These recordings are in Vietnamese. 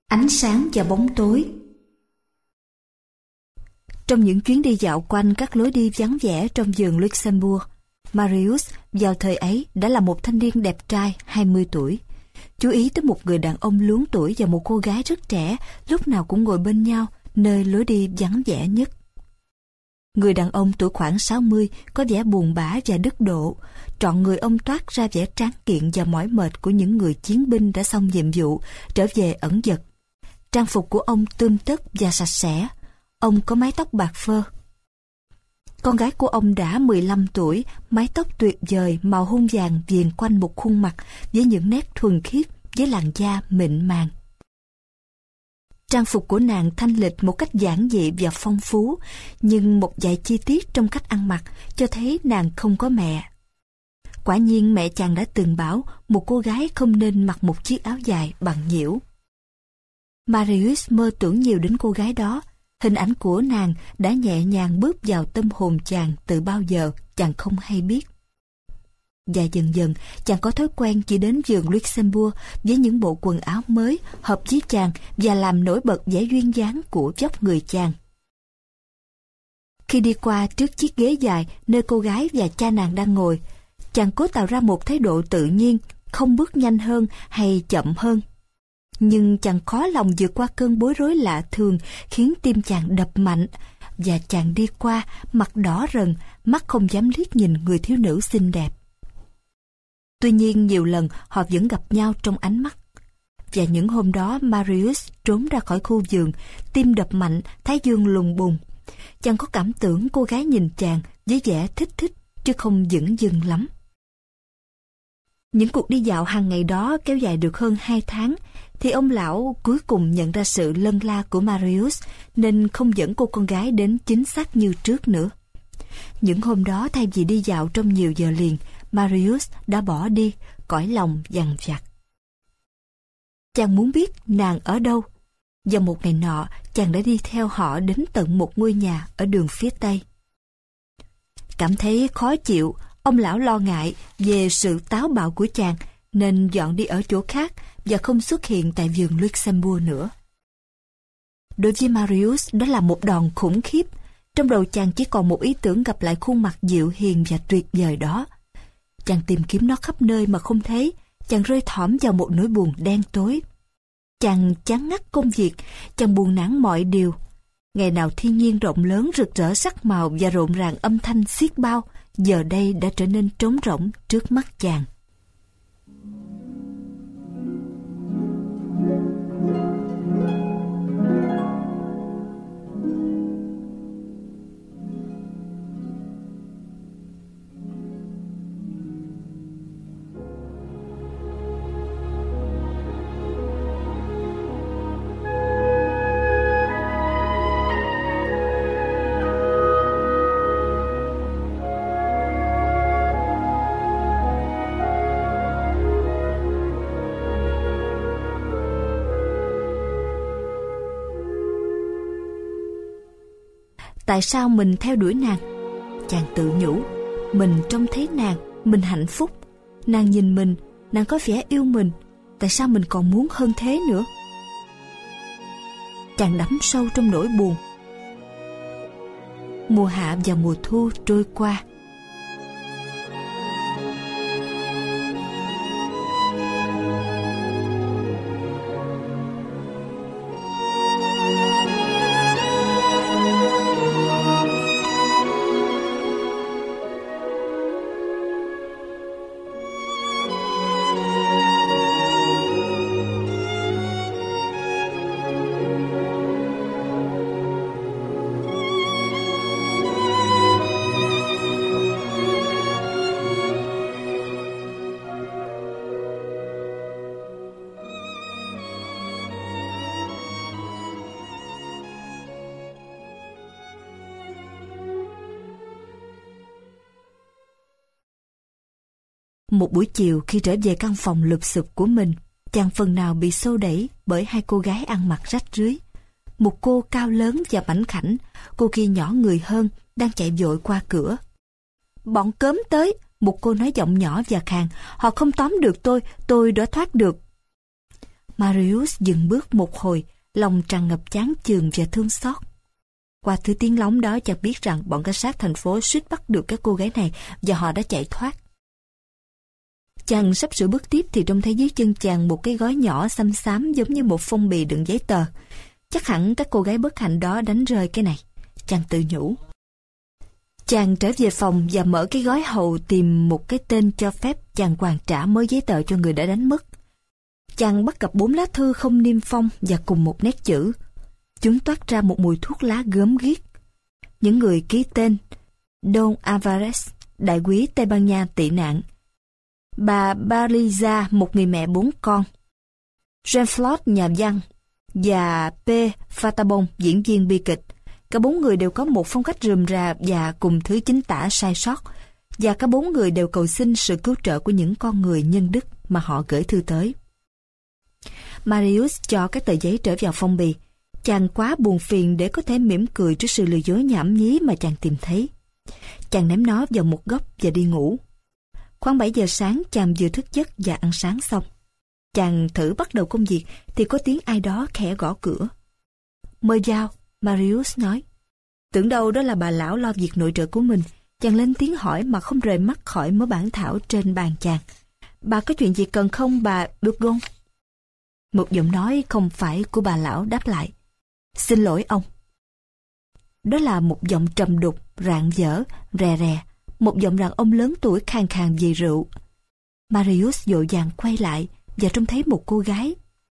Ánh sáng và bóng tối. Trong những chuyến đi dạo quanh các lối đi vắng vẻ trong vườn Luxembourg, Marius vào thời ấy đã là một thanh niên đẹp trai 20 tuổi. Chú ý tới một người đàn ông luống tuổi và một cô gái rất trẻ, lúc nào cũng ngồi bên nhau, nơi lối đi vắng vẻ nhất. Người đàn ông tuổi khoảng 60 có vẻ buồn bã và đứt độ. Trọn người ông toát ra vẻ tráng kiện và mỏi mệt của những người chiến binh đã xong nhiệm vụ, trở về ẩn dật. Trang phục của ông tươm tất và sạch sẽ. Ông có mái tóc bạc phơ. Con gái của ông đã 15 tuổi, mái tóc tuyệt vời màu hung vàng viền quanh một khuôn mặt với những nét thuần khiết, với làn da mịn màng. Trang phục của nàng thanh lịch một cách giản dị và phong phú, nhưng một vài chi tiết trong cách ăn mặc cho thấy nàng không có mẹ. Quả nhiên mẹ chàng đã từng bảo một cô gái không nên mặc một chiếc áo dài bằng nhiễu. Marius mơ tưởng nhiều đến cô gái đó. Hình ảnh của nàng đã nhẹ nhàng bước vào tâm hồn chàng từ bao giờ chàng không hay biết. Và dần dần chàng có thói quen chỉ đến vườn Luxembourg với những bộ quần áo mới hợp với chàng và làm nổi bật vẻ duyên dáng của vóc người chàng. Khi đi qua trước chiếc ghế dài nơi cô gái và cha nàng đang ngồi, chàng cố tạo ra một thái độ tự nhiên, không bước nhanh hơn hay chậm hơn. Nhưng chàng khó lòng vượt qua cơn bối rối lạ thường khiến tim chàng đập mạnh, và chàng đi qua mặt đỏ rần, mắt không dám liếc nhìn người thiếu nữ xinh đẹp. Tuy nhiên nhiều lần họ vẫn gặp nhau trong ánh mắt. Và những hôm đó Marius trốn ra khỏi khu vườn, tim đập mạnh, thái dương lùng bùng. Chàng có cảm tưởng cô gái nhìn chàng với vẻ thích chứ không dửng dưng lắm. Những cuộc đi dạo hàng ngày đó kéo dài được hơn 2 tháng, thì ông lão cuối cùng nhận ra sự lân la của Marius nên không dẫn cô con gái đến chính xác như trước nữa. Những hôm đó thay vì đi dạo trong nhiều giờ liền, Marius đã bỏ đi, cõi lòng dằn vặt. Chàng muốn biết nàng ở đâu. Và một ngày nọ, chàng đã đi theo họ đến tận một ngôi nhà ở đường phía Tây. Cảm thấy khó chịu, ông lão lo ngại về sự táo bạo của chàng nên dọn đi ở chỗ khác và không xuất hiện tại vườn Luxembourg nữa. Đối với Marius, đó là một đòn khủng khiếp. Trong đầu chàng chỉ còn một ý tưởng gặp lại khuôn mặt dịu hiền và tuyệt vời đó. Chàng tìm kiếm nó khắp nơi mà không thấy. Chàng rơi thõm vào một nỗi buồn đen tối. Chàng chán ngắt công việc, chàng buồn nản mọi điều. Ngày nào thiên nhiên rộng lớn rực rỡ sắc màu và rộn ràng âm thanh xiết bao, giờ đây đã trở nên trống rỗng trước mắt chàng. Tại sao mình theo đuổi nàng? Chàng tự nhủ. Mình trông thấy nàng, mình hạnh phúc. Nàng nhìn mình, nàng có vẻ yêu mình. Tại sao mình còn muốn hơn thế nữa? Chàng đắm sâu trong nỗi buồn. Mùa hạ và mùa thu trôi qua. Một buổi chiều khi trở về căn phòng lụp xụp của mình, chàng phần nào bị xô đẩy bởi hai cô gái ăn mặc rách rưới. Một cô cao lớn và mảnh khảnh, cô kia nhỏ người hơn, đang chạy vội qua cửa. Bọn cớm tới, một cô nói giọng nhỏ và khàn. Họ không tóm được tôi đã thoát được. Marius dừng bước một hồi, lòng tràn ngập chán chường và thương xót. Qua thứ tiếng lóng đó, chàng biết rằng bọn cảnh sát thành phố suýt bắt được các cô gái này và họ đã chạy thoát. Chàng sắp sửa bước tiếp thì trông thấy dưới chân chàng một cái gói nhỏ xăm xám giống như một phong bì đựng giấy tờ. Chắc hẳn các cô gái bất hạnh đó đánh rơi cái này. Chàng tự nhủ. Chàng trở về phòng và mở cái gói hầu tìm một cái tên cho phép chàng hoàn trả mớ giấy tờ cho người đã đánh mất. Chàng bắt gặp 4 lá thư không niêm phong và cùng một nét chữ. Chúng toát ra một mùi thuốc lá gớm ghiếc. Những người ký tên: Don Alvarez, đại quý Tây Ban Nha tị nạn; bà Baliza, một người mẹ 4 con; Jean-Claude, nhà văn; và P. Fatabon, diễn viên bi kịch. Cả 4 người đều có một phong cách rườm rà và cùng thứ chính tả sai sót, và cả 4 người đều cầu xin sự cứu trợ của những con người nhân đức mà họ gửi thư tới. Marius cho các tờ giấy trở vào phong bì. Chàng quá buồn phiền để có thể mỉm cười trước sự lừa dối nhảm nhí mà chàng tìm thấy. Chàng ném nó vào một góc và đi ngủ. Khoảng 7 giờ sáng, chàng vừa thức giấc và ăn sáng xong. Chàng thử bắt đầu công việc thì có tiếng ai đó khẽ gõ cửa. Mời vào, Marius nói. Tưởng đâu đó là bà lão lo việc nội trợ của mình. Chàng lên tiếng hỏi mà không rời mắt khỏi mớ bản thảo trên bàn chàng. Bà có chuyện gì cần không, bà Burgon? Một giọng nói không phải của bà lão đáp lại. Xin lỗi ông. Đó là một giọng trầm đục, rạng rỡ, rè rè, một giọng đàn ông lớn tuổi khàn khàn vì rượu. Marius vội vàng quay lại và trông thấy một cô gái.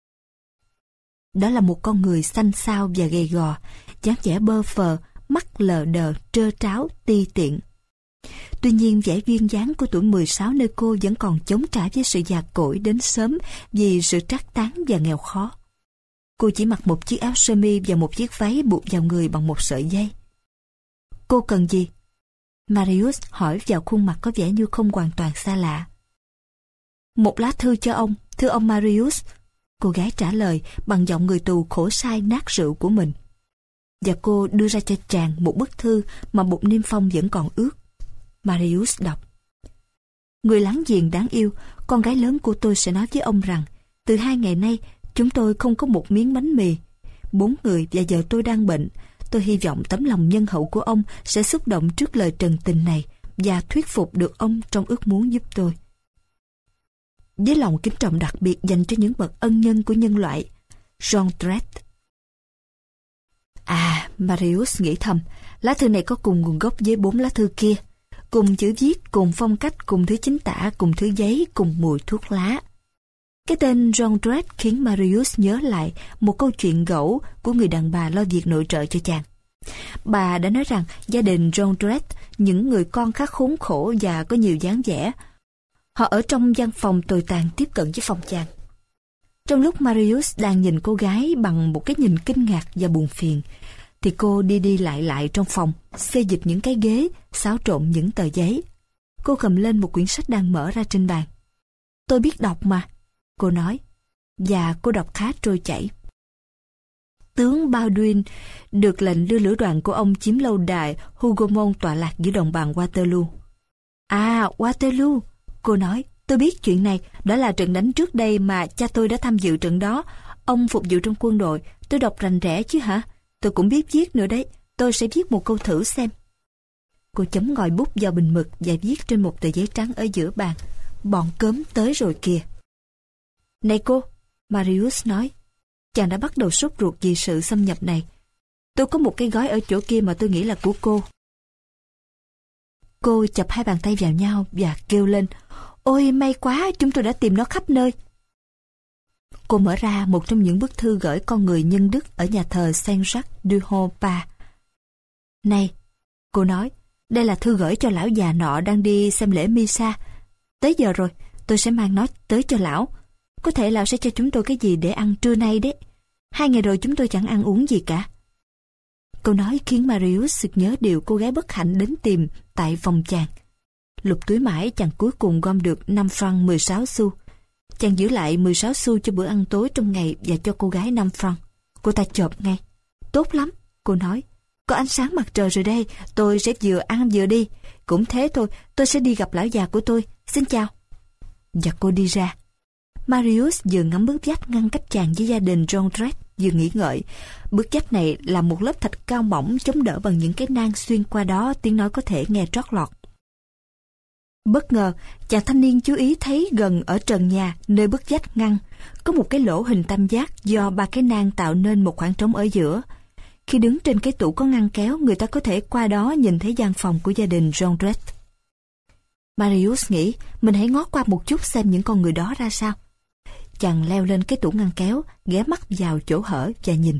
Đó là một con người xanh xao và gầy gò, dáng vẻ bơ phờ, mắt lờ đờ, trơ tráo, ti tiện. Tuy nhiên vẻ duyên dáng của tuổi 16 nơi cô vẫn còn chống trả với sự già cỗi đến sớm vì sự trác tán và nghèo khó. Cô chỉ mặc một chiếc áo sơ mi và một chiếc váy buộc vào người bằng một sợi dây. Cô cần gì? Marius hỏi vào khuôn mặt có vẻ như không hoàn toàn xa lạ. Một lá thư cho ông, thưa ông Marius. Cô gái trả lời bằng giọng người tù khổ sai nát rượu của mình. Và cô đưa ra cho chàng một bức thư mà một niêm phong vẫn còn ướt. Marius đọc. Người láng giềng đáng yêu, con gái lớn của tôi sẽ nói với ông rằng từ 2 ngày nay chúng tôi không có một miếng bánh mì. 4 người và vợ tôi đang bệnh. Tôi hy vọng tấm lòng nhân hậu của ông sẽ xúc động trước lời trần tình này và thuyết phục được ông trong ước muốn giúp tôi. Với lòng kính trọng đặc biệt dành cho những bậc ân nhân của nhân loại, Jondrette. À, Marius nghĩ thầm, lá thư này có cùng nguồn gốc với 4 lá thư kia. Cùng chữ viết, cùng phong cách, cùng thứ chính tả, cùng thứ giấy, cùng mùi thuốc lá. Cái tên Jondrette khiến Marius nhớ lại một câu chuyện gẫu của người đàn bà lo việc nội trợ cho chàng. Bà đã nói rằng gia đình Jondrette, những người con khá khốn khổ và có nhiều dáng vẻ. Họ ở trong văn phòng tồi tàn tiếp cận với phòng chàng. Trong lúc Marius đang nhìn cô gái bằng một cái nhìn kinh ngạc và buồn phiền, thì cô đi lại trong phòng, xê dịch những cái ghế, xáo trộn những tờ giấy. Cô cầm lên một quyển sách đang mở ra trên bàn. Tôi biết đọc mà, cô nói, và cô đọc khá trôi chảy. Tướng Baldwin được lệnh đưa lữ đoàn của ông chiếm lâu đài Hougomont tọa lạc giữa đồng bằng Waterloo. À, Waterloo, cô nói, tôi biết chuyện này, đó là trận đánh trước đây mà cha tôi đã tham dự trận đó. Ông phục vụ trong quân đội, tôi đọc rành rẽ chứ hả? Tôi cũng biết viết nữa đấy, tôi sẽ viết một câu thử xem. Cô chấm ngòi bút vào bình mực và viết trên một tờ giấy trắng ở giữa bàn. Bọn cớm tới rồi kìa. Này cô, Marius nói, chàng đã bắt đầu sốt ruột vì sự xâm nhập này. Tôi có một cái gói ở chỗ kia mà tôi nghĩ là của cô. Cô chập 2 bàn tay vào nhau và kêu lên, ôi may quá, chúng tôi đã tìm nó khắp nơi. Cô mở ra một trong những bức thư gửi con người nhân đức ở nhà thờ Saint-Jacques-du-Haut-Pas. Này, cô nói, đây là thư gửi cho lão già nọ đang đi xem lễ Misa. Tới giờ rồi, tôi sẽ mang nó tới cho lão. Có thể lão sẽ cho chúng tôi cái gì để ăn trưa nay đấy. 2 ngày rồi chúng tôi chẳng ăn uống gì cả. Câu nói khiến Marius sực nhớ điều cô gái bất hạnh đến tìm tại phòng chàng. Lục túi mãi chàng cuối cùng gom được 5 franc 16 xu. Chàng giữ lại 16 xu cho bữa ăn tối trong ngày và cho cô gái 5 franc. Cô ta chộp ngay. Tốt lắm, cô nói. Có ánh sáng mặt trời rồi đây, tôi sẽ vừa ăn vừa đi. Cũng thế thôi, tôi sẽ đi gặp lão già của tôi. Xin chào. Và cô đi ra. Marius vừa ngắm bức vách ngăn cách chàng với gia đình Jondrette, vừa nghĩ ngợi. Bức vách này là một lớp thạch cao mỏng chống đỡ bằng những cái nang xuyên qua đó tiếng nói có thể nghe trót lọt. Bất ngờ, chàng thanh niên chú ý thấy gần ở trần nhà, nơi bức vách ngăn, có một cái lỗ hình tam giác do 3 cái nang tạo nên một khoảng trống ở giữa. Khi đứng trên cái tủ có ngăn kéo, người ta có thể qua đó nhìn thấy gian phòng của gia đình Jondrette. Marius nghĩ mình hãy ngó qua một chút xem những con người đó ra sao. Chàng leo lên cái tủ ngăn kéo, ghé mắt vào chỗ hở và nhìn.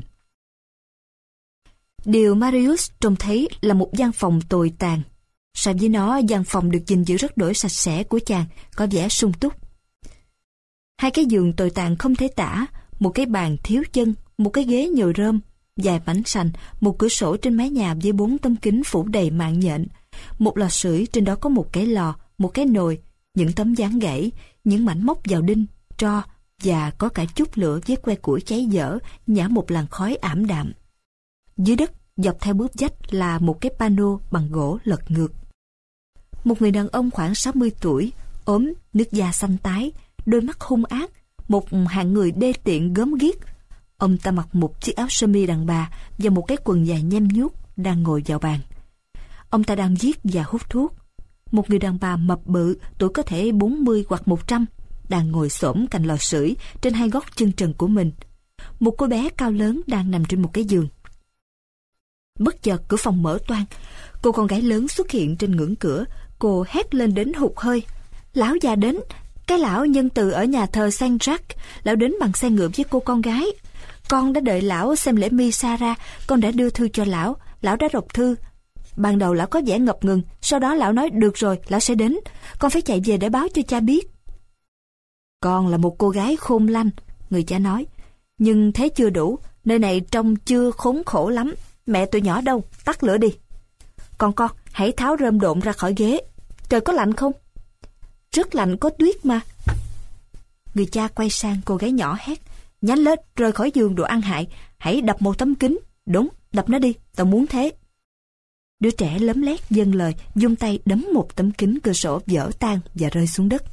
Điều Marius trông thấy là một gian phòng tồi tàn. So với nó, gian phòng được gìn giữ rất đổi sạch sẽ của chàng có vẻ sung túc. 2 cái giường tồi tàn không thể tả, một cái bàn thiếu chân, một cái ghế nhồi rơm, vài mảnh sành, một cửa sổ trên mái nhà với 4 tấm kính phủ đầy mạng nhện, một lò sưởi trên đó có một cái lò, một cái nồi, những tấm dáng gãy, những mảnh móc vào đinh, tro và có cả chút lửa với que củi cháy dở nhả một làn khói ảm đạm. Dưới đất dọc theo bức vách là một cái pano bằng gỗ lật ngược. Một người đàn ông khoảng 60 tuổi, ốm, nước da xanh tái, đôi mắt hung ác, một hạng người đê tiện gớm ghiếc. Ông ta mặc một chiếc áo sơ mi đàn bà và một cái quần dài nhem nhuốc, đang ngồi vào bàn. Ông ta đang viết và hút thuốc. Một người đàn bà mập bự, tuổi có thể 40 hoặc 100, đang ngồi xổm cạnh lò sưởi trên 2 gót chân trần của mình. Một cô bé cao lớn đang nằm trên một cái giường. Bất chợt cửa phòng mở toang, cô con gái lớn xuất hiện trên ngưỡng cửa. Cô hét lên đến hụt hơi. Lão già đến, cái lão nhân từ ở nhà thờ Saint Jacques. Lão đến bằng xe ngựa với cô con gái. Con đã đợi lão xem lễ misa ra, con đã đưa thư cho lão. Lão đã đọc thư. Ban đầu lão có vẻ ngập ngừng, sau đó lão nói được rồi, lão sẽ đến. Con phải chạy về để báo cho cha biết. Con là một cô gái khôn lanh, người cha nói. Nhưng thế chưa đủ, nơi này trông chưa khốn khổ lắm. Mẹ tụi nhỏ đâu, tắt lửa đi. Con, hãy tháo rơm độn ra khỏi ghế. Trời có lạnh không? Rất lạnh, có tuyết mà. Người cha quay sang cô gái nhỏ hét. Nhanh lên, rời khỏi giường đồ ăn hại. Hãy đập một tấm kính. Đúng, đập nó đi, tao muốn thế. Đứa trẻ lấm lét dâng lời, vung tay đấm một tấm kính cửa sổ vỡ tan và rơi xuống đất.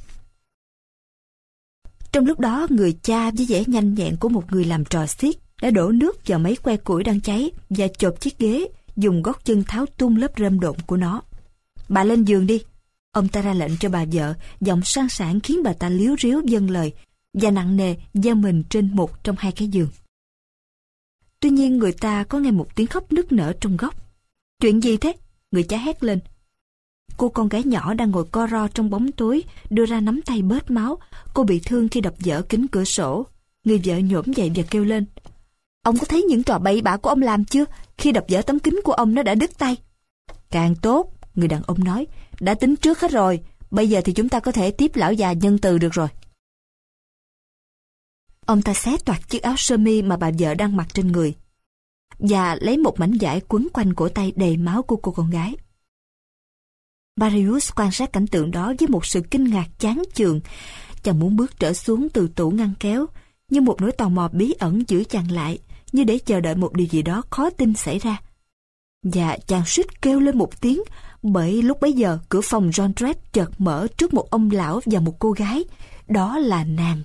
Trong lúc đó, người cha với vẻ nhanh nhẹn của một người làm trò xiếc đã đổ nước vào mấy que củi đang cháy và chộp chiếc ghế, dùng gót chân tháo tung lớp rơm độn của nó. Bà lên giường đi. Ông ta ra lệnh cho bà vợ, giọng sang sảng khiến bà ta líu ríu vâng lời và nặng nề gieo mình trên một trong 2 cái giường. Tuy nhiên người ta có nghe một tiếng khóc nức nở trong góc. Chuyện gì thế? Người cha hét lên. Cô con gái nhỏ đang ngồi co ro trong bóng tối, đưa ra nắm tay bết máu. Cô bị thương khi đập vỡ kính cửa sổ. Người vợ nhổm dậy và kêu lên. Ông có thấy những trò bậy bạ của ông làm chưa? Khi đập vỡ tấm kính của ông nó đã đứt tay. Càng tốt, người đàn ông nói. Đã tính trước hết rồi. Bây giờ thì chúng ta có thể tiếp lão già nhân từ được rồi. Ông ta xé toạc chiếc áo sơ mi mà bà vợ đang mặc trên người và lấy một mảnh vải quấn quanh cổ tay đầy máu của cô con gái. Marius quan sát cảnh tượng đó với một sự kinh ngạc chán chường. Chàng muốn bước trở xuống từ tủ ngăn kéo, nhưng một nỗi tò mò bí ẩn giữ chàng lại, như để chờ đợi một điều gì đó khó tin xảy ra. Và chàng suýt kêu lên một tiếng, bởi lúc bấy giờ cửa phòng Jondrette chợt mở trước một ông lão và một cô gái. Đó là nàng.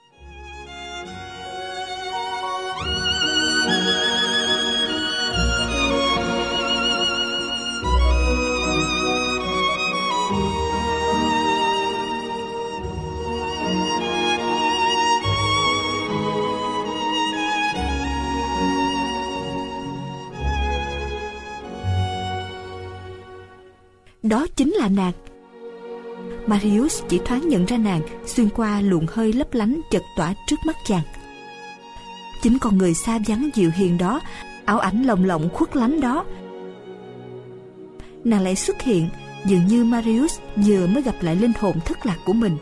Đó chính là nàng. Marius chỉ thoáng nhận ra nàng xuyên qua luồng hơi lấp lánh chật tỏa trước mắt chàng. Chính con người xa vắng dịu hiền đó, ảo ảnh lồng lộng khuất lánh đó, nàng lại xuất hiện, dường như Marius vừa mới gặp lại linh hồn thất lạc của mình.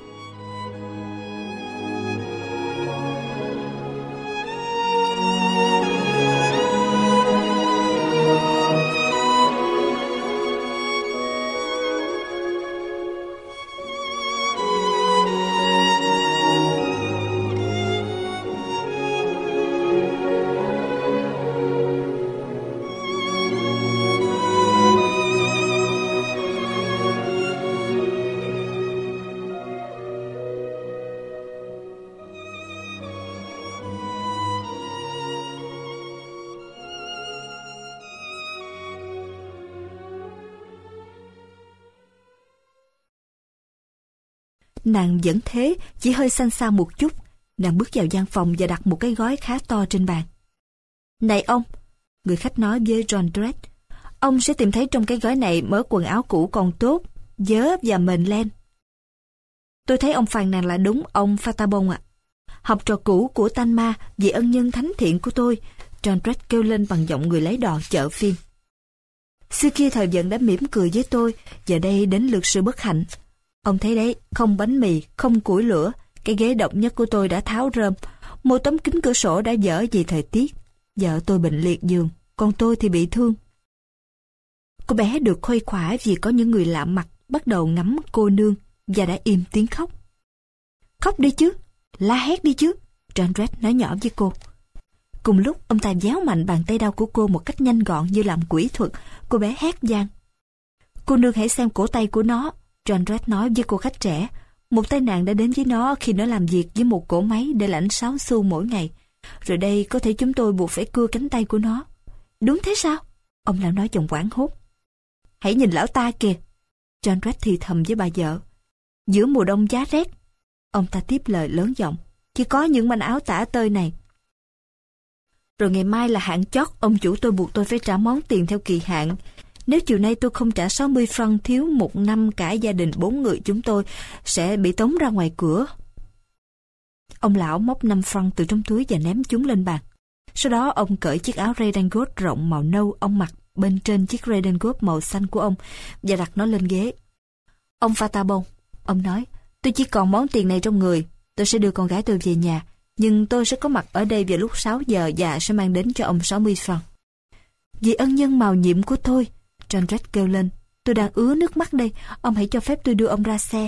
nàng vẫn thế, chỉ hơi xanh xao một chút. Nàng bước vào gian phòng và đặt một cái gói khá to trên bàn. Này ông, người khách nói với Jondrette, ông sẽ tìm thấy trong cái gói này mớ quần áo cũ còn tốt, vớ và mền len. Tôi thấy ông phàn nàn là đúng, ông Fatabon ạ. Học trò cũ của Tanma, vị ân nhân thánh thiện của tôi, Jondrette kêu lên bằng giọng người lấy đò chợ phiên. Xưa kia thời vận đã mỉm cười với tôi, giờ đây đến lượt sự bất hạnh. Ông thấy đấy, không bánh mì, không củi lửa, cái ghế độc nhất của tôi đã tháo rơm, một tấm kính cửa sổ đã dở vì thời tiết. Vợ tôi bệnh liệt giường, còn tôi thì bị thương. Cô bé được khuây khỏa vì có những người lạ mặt bắt đầu ngắm cô nương và đã im tiếng khóc. Khóc đi chứ, la hét đi chứ, Jondrette nói nhỏ với cô. Cùng lúc ông ta véo mạnh bàn tay đau của cô một cách nhanh gọn như làm quỷ thuật. Cô bé hét vang. Cô nương hãy xem cổ tay của nó, Jondrette nói với cô khách trẻ. Một tai nạn đã đến với nó khi nó làm việc với một cỗ máy để lãnh 6 xu mỗi ngày. Rồi đây có thể chúng tôi buộc phải cưa cánh tay của nó. Đúng thế sao? Ông lão nói giọng hoảng hốt. Hãy nhìn lão ta kìa, Jondrette thì thầm với bà vợ. Giữa mùa đông giá rét, ông ta tiếp lời lớn giọng. Chỉ có những manh áo tả tơi này. Rồi ngày mai là hạn chót, ông chủ tôi buộc tôi phải trả món tiền theo kỳ hạn. Nếu chiều nay tôi không trả 60 franc thiếu một năm, cả gia đình 4 người chúng tôi sẽ bị tống ra ngoài cửa. Ông lão móc 5 franc từ trong túi và ném chúng lên bàn. Sau đó ông cởi chiếc áo redingot rộng màu nâu ông mặc bên trên chiếc redingot màu xanh của ông và đặt nó lên ghế. Ông Fatabon, ông nói, tôi chỉ còn món tiền này trong người. Tôi sẽ đưa con gái tôi về nhà, nhưng tôi sẽ có mặt ở đây vào lúc 6 giờ và sẽ mang đến cho ông 60 franc. Vì ân nhân màu nhiệm của tôi, Jondrette kêu lên, tôi đang ứa nước mắt đây, ông hãy cho phép tôi đưa ông ra xe.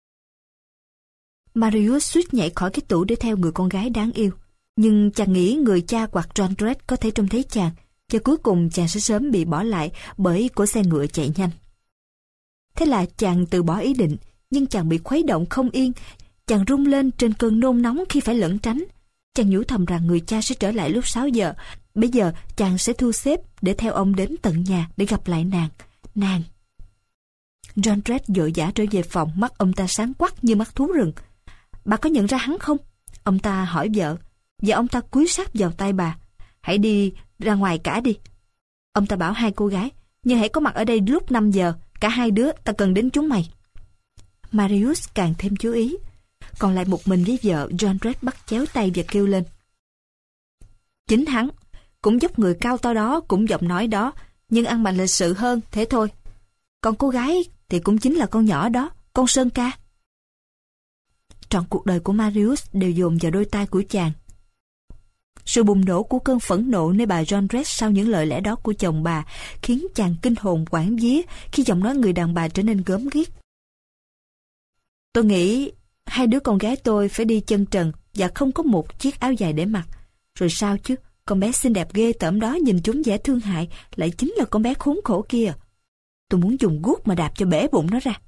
Marius suýt nhảy khỏi cái tủ để theo người con gái đáng yêu. Nhưng chàng nghĩ người cha hoặc Jondrette có thể trông thấy chàng, và cuối cùng chàng sẽ sớm bị bỏ lại bởi cỗ xe ngựa chạy nhanh. Thế là chàng từ bỏ ý định, nhưng chàng bị khuấy động không yên. Chàng rung lên trên cơn nôn nóng khi phải lẩn tránh. Chàng nhủ thầm rằng người cha sẽ trở lại lúc 6 giờ. Bây giờ chàng sẽ thu xếp để theo ông đến tận nhà để gặp lại nàng. Jondrette vội vã trở về phòng, mắt ông ta sáng quắc như mắt thú rừng. Bà có nhận ra hắn không? Ông ta hỏi vợ, và ông ta cúi sát vào tay bà. Hãy đi ra ngoài cả đi. Ông ta bảo hai cô gái, nhưng hãy có mặt ở đây lúc 5 giờ, cả hai đứa, ta cần đến chúng mày. Marius càng thêm chú ý. Còn lại một mình với vợ, Jondrette bắt chéo tay và kêu lên. Chính hắn, cũng dốc người cao to đó, cũng giọng nói đó, nhưng ăn mặc lịch sự hơn, thế thôi. Còn cô gái thì cũng chính là con nhỏ đó, con Sơn Ca. Trọn cuộc đời của Marius đều dồn vào đôi tay của chàng. Sự bùng nổ của cơn phẫn nộ nơi bà Jondrette sau những lời lẽ đó của chồng bà khiến chàng kinh hồn quảng vía khi giọng nói người đàn bà trở nên gớm ghiếc. Tôi nghĩ hai đứa con gái tôi phải đi chân trần và không có một chiếc áo dài để mặc. Rồi sao chứ, con bé xinh đẹp ghê tởm đó nhìn chúng vẻ thương hại lại chính là con bé khốn khổ kia. Tôi muốn dùng guốc mà đạp cho bể bụng nó ra.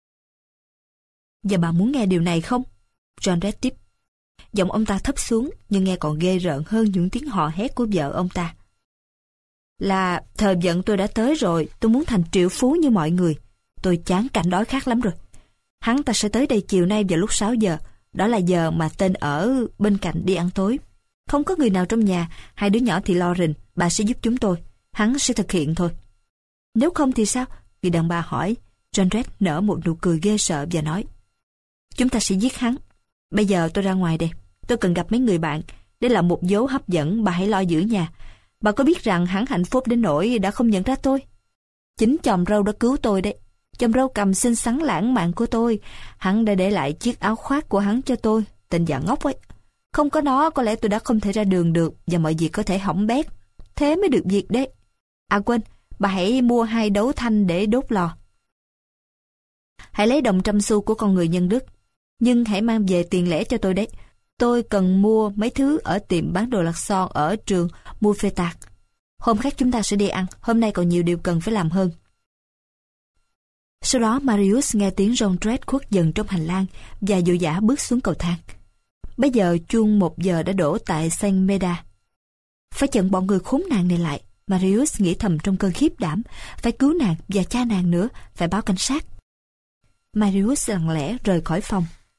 Và bà muốn nghe điều này không? Jondrette tiếp. Giọng ông ta thấp xuống nhưng nghe còn ghê rợn hơn những tiếng hò hét của vợ ông ta. Là thời vận tôi đã tới rồi, tôi muốn thành triệu phú như mọi người. Tôi chán cảnh đói khát lắm rồi. Hắn ta sẽ tới đây chiều nay vào lúc 6 giờ. Đó là giờ mà tên ở bên cạnh đi ăn tối. Không có người nào trong nhà, hai đứa nhỏ thì lo rình, bà sẽ giúp chúng tôi. Hắn sẽ thực hiện thôi. Nếu không thì sao? Người đàn bà hỏi. Jondrette nở một nụ cười ghê sợ và nói. Chúng ta sẽ giết hắn. Bây giờ tôi ra ngoài đây. Tôi cần gặp mấy người bạn. Đây là một dấu hấp dẫn, bà hãy lo giữ nhà. Bà có biết rằng hắn hạnh phúc đến nỗi đã không nhận ra tôi? Chính chòm râu đã cứu tôi đấy. Chòm râu cầm xinh xắn lãng mạn của tôi. Hắn đã để lại chiếc áo khoác của hắn cho tôi. Tên già ngốc ấy. Không có nó có lẽ tôi đã không thể ra đường được và mọi việc có thể hỏng bét. Thế mới được việc đấy. À quên, bà hãy mua 2 đấu thanh để đốt lò. Hãy lấy đồng 100 xu của con người nhân đức. Nhưng hãy mang về tiền lẻ cho tôi đấy. Tôi cần mua mấy thứ ở tiệm bán đồ lặt son ở trường Mouffetard. Hôm khác chúng ta sẽ đi ăn. Hôm nay còn nhiều điều cần phải làm hơn. Sau đó Marius nghe tiếng Jondrette khuất dần trong hành lang và vội vã bước xuống cầu thang. Bây giờ chuông 1 giờ đã đổ tại Saint-Médard. Phải chặn bọn người khốn nạn này lại. Marius nghĩ thầm trong cơn khiếp đảm. Phải cứu nàng và cha nàng nữa. Phải báo cảnh sát. Marius lặng lẽ rời khỏi phòng.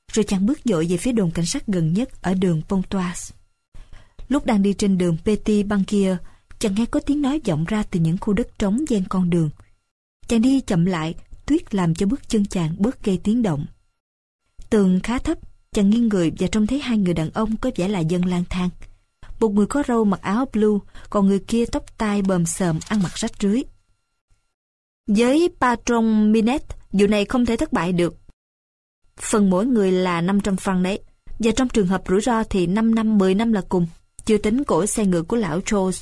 rồi chàng bước dội về phía đồn cảnh sát gần nhất ở đường Pontoise. Lúc đang đi trên đường Petit Banquier, chàng nghe có tiếng nói vọng ra từ những khu đất trống ven con đường. Chàng đi chậm lại, tuyết làm cho bước chân chàng bớt gây tiếng động. Tường khá thấp, chàng nghiêng người và trông thấy hai người đàn ông có vẻ là dân lang thang. Một người có râu mặc áo blue, còn người kia tóc tai bờm xờm ăn mặc rách rưới. Với Patron Minette, vụ này không thể thất bại được. Phần mỗi người là 500 franc đấy, và trong trường hợp rủi ro thì 5 năm 10 năm là cùng, chưa tính cổ xe ngựa của lão Charles.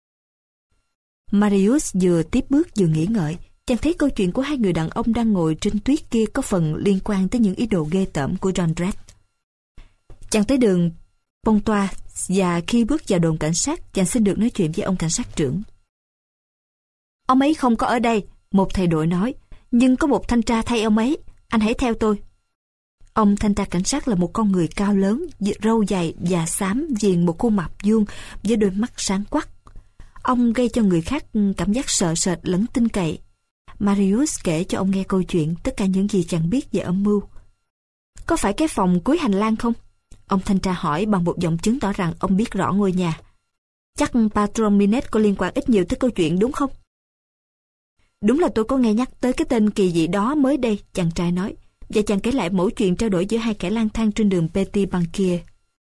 Marius vừa tiếp bước vừa nghĩ ngợi, chàng thấy câu chuyện của hai người đàn ông đang ngồi trên tuyết kia có phần liên quan tới những ý đồ ghê tởm của Jondrette. Chàng tới đường Pontoise và khi bước vào đồn cảnh sát, chàng xin được nói chuyện với ông cảnh sát trưởng. Ông ấy không có ở đây, một thầy đội nói, nhưng có một thanh tra thay ông ấy, anh hãy theo tôi. Ông thanh tra cảnh sát là một con người cao lớn, râu dày và xám viền một khuôn mặt vuông với đôi mắt sáng quắc. Ông gây cho người khác cảm giác sợ sệt lẫn tin cậy. Marius kể cho ông nghe câu chuyện, tất cả những gì chàng biết về âm mưu. Có phải cái phòng cuối hành lang không? Ông thanh tra hỏi bằng một giọng chứng tỏ rằng ông biết rõ ngôi nhà. Chắc Patron Minette có liên quan ít nhiều tới câu chuyện đúng không? Đúng là tôi có nghe nhắc tới cái tên kỳ dị đó mới đây, chàng trai nói. Và chàng kể lại mẩu chuyện trao đổi giữa hai kẻ lang thang trên đường Petit Banquier.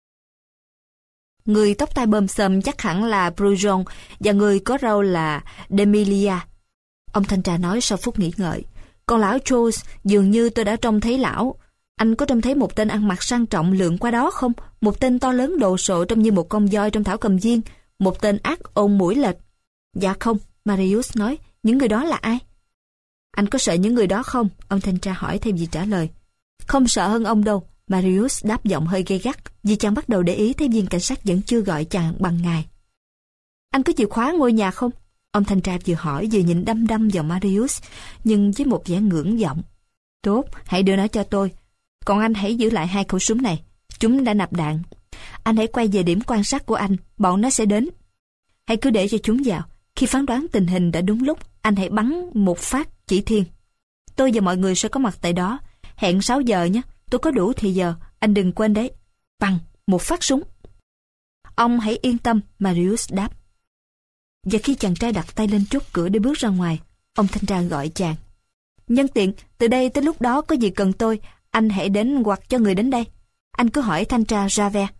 Người tóc tai bờm xờm chắc hẳn là Brujon và người có râu là Demilia. Ông thanh tra nói sau phút nghĩ ngợi. Còn lão Charles, dường như tôi đã trông thấy lão. Anh có trông thấy một tên ăn mặc sang trọng lượn qua đó không? Một tên to lớn đồ sộ trông như một con voi trong thảo cầm viên. Một tên ác ôn mũi lệch. Dạ không, Marius nói. Những người đó là ai? Anh có sợ những người đó không? Ông thanh tra hỏi thay vì trả lời. Không sợ hơn ông đâu, Marius đáp giọng hơi gay gắt, vì chàng bắt đầu để ý thấy viên cảnh sát vẫn chưa gọi chàng bằng ngài. Anh có chìa khóa ngôi nhà không? Ông thanh tra vừa hỏi vừa nhìn đăm đăm vào Marius, nhưng với một vẻ ngưỡng vọng. Tốt, hãy đưa nó cho tôi. Còn anh hãy giữ lại 2 khẩu súng này. Chúng đã nạp đạn. Anh hãy quay về điểm quan sát của anh, bọn nó sẽ đến. Hãy cứ để cho chúng vào. Khi phán đoán tình hình đã đúng lúc, anh hãy bắn một phát chỉ thiên. Tôi và mọi người sẽ có mặt tại đó. Hẹn 6 giờ nhé. Tôi có đủ thì giờ. Anh đừng quên đấy. Bằng một phát súng. Ông hãy yên tâm, Marius đáp. Và khi chàng trai đặt tay lên chốt cửa để bước ra ngoài, ông thanh tra gọi chàng. Nhân tiện, từ đây tới lúc đó có gì cần tôi, anh hãy đến hoặc cho người đến đây. Anh cứ hỏi thanh tra Javert.